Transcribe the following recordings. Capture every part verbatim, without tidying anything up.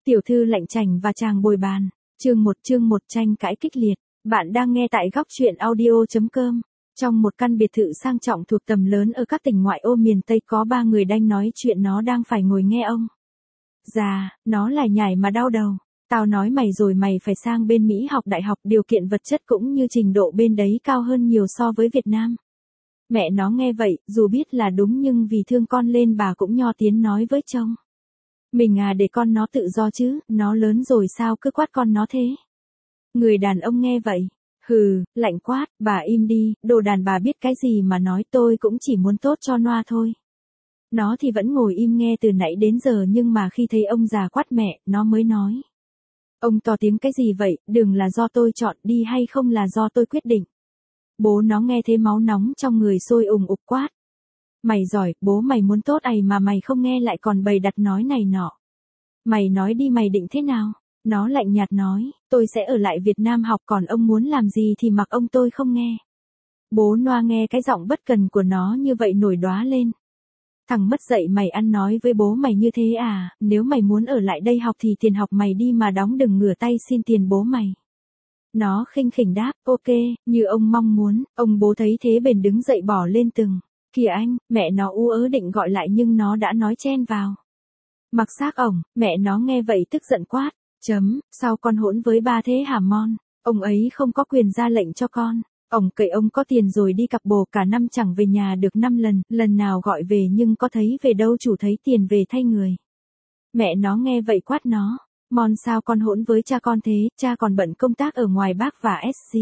Tiểu thư lạnh chành và chàng bồi bàn. Chương một chương một tranh cãi kích liệt. Bạn đang nghe tại góc truyện audio chấm com. Trong một căn biệt thự sang trọng thuộc tầm lớn ở các tỉnh ngoại ô miền Tây có ba người đang nói chuyện, nó đang phải ngồi nghe ông già, nó lại nhảy mà đau đầu. Tao nói mày rồi, mày phải sang bên Mỹ học đại học, điều kiện vật chất cũng như trình độ bên đấy cao hơn nhiều so với Việt Nam. Mẹ nó nghe vậy, dù biết là đúng nhưng vì thương con lên bà cũng nho tiếng nói với chồng. Mình à, để con nó tự do chứ, nó lớn rồi sao cứ quát con nó thế. Người đàn ông nghe vậy, hừ, lạnh quát, bà im đi, đồ đàn bà biết cái gì mà nói, tôi cũng chỉ muốn tốt cho Noa thôi. Nó thì vẫn ngồi im nghe từ nãy đến giờ, nhưng mà khi thấy ông già quát mẹ, nó mới nói. Ông to tiếng cái gì vậy, đừng là do tôi chọn đi hay không là do tôi quyết định. Bố nó nghe thế máu nóng trong người sôi ùng ục quát. Mày giỏi, bố mày muốn tốt ấy mà mày không nghe lại còn bày đặt nói này nọ. Mày nói đi, mày định thế nào? Nó lạnh nhạt nói, tôi sẽ ở lại Việt Nam học, còn ông muốn làm gì thì mặc ông, tôi không nghe. Bố Noa nghe cái giọng bất cần của nó như vậy nổi đoá lên. Thằng mất dạy, mày ăn nói với bố mày như thế à, nếu mày muốn ở lại đây học thì tiền học mày đi mà đóng, đừng ngửa tay xin tiền bố mày. Nó khinh khỉnh đáp, ok, như ông mong muốn. Ông bố thấy thế bèn đứng dậy bỏ lên từng. Kìa anh, mẹ nó ú ớ định gọi lại nhưng nó đã nói chen vào. Mặc xác ổng, mẹ nó nghe vậy tức giận quát, chấm, sao con hỗn với ba thế hả Mon, ông ấy không có quyền ra lệnh cho con. Ổng cậy ông có tiền rồi đi cặp bồ cả năm chẳng về nhà được năm lần, lần nào gọi về nhưng có thấy về đâu, chủ thấy tiền về thay người. Mẹ nó nghe vậy quát nó, Mon sao con hỗn với cha con thế, cha còn bận công tác ở ngoài Bắc và ét xê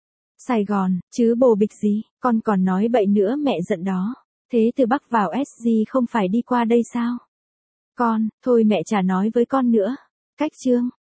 Sài Gòn, chứ bồ bịch gì, con còn nói bậy nữa. Mẹ giận đó, thế từ Bắc vào ét xê không phải đi qua đây sao? Con, thôi mẹ chả nói với con nữa. Cách chương.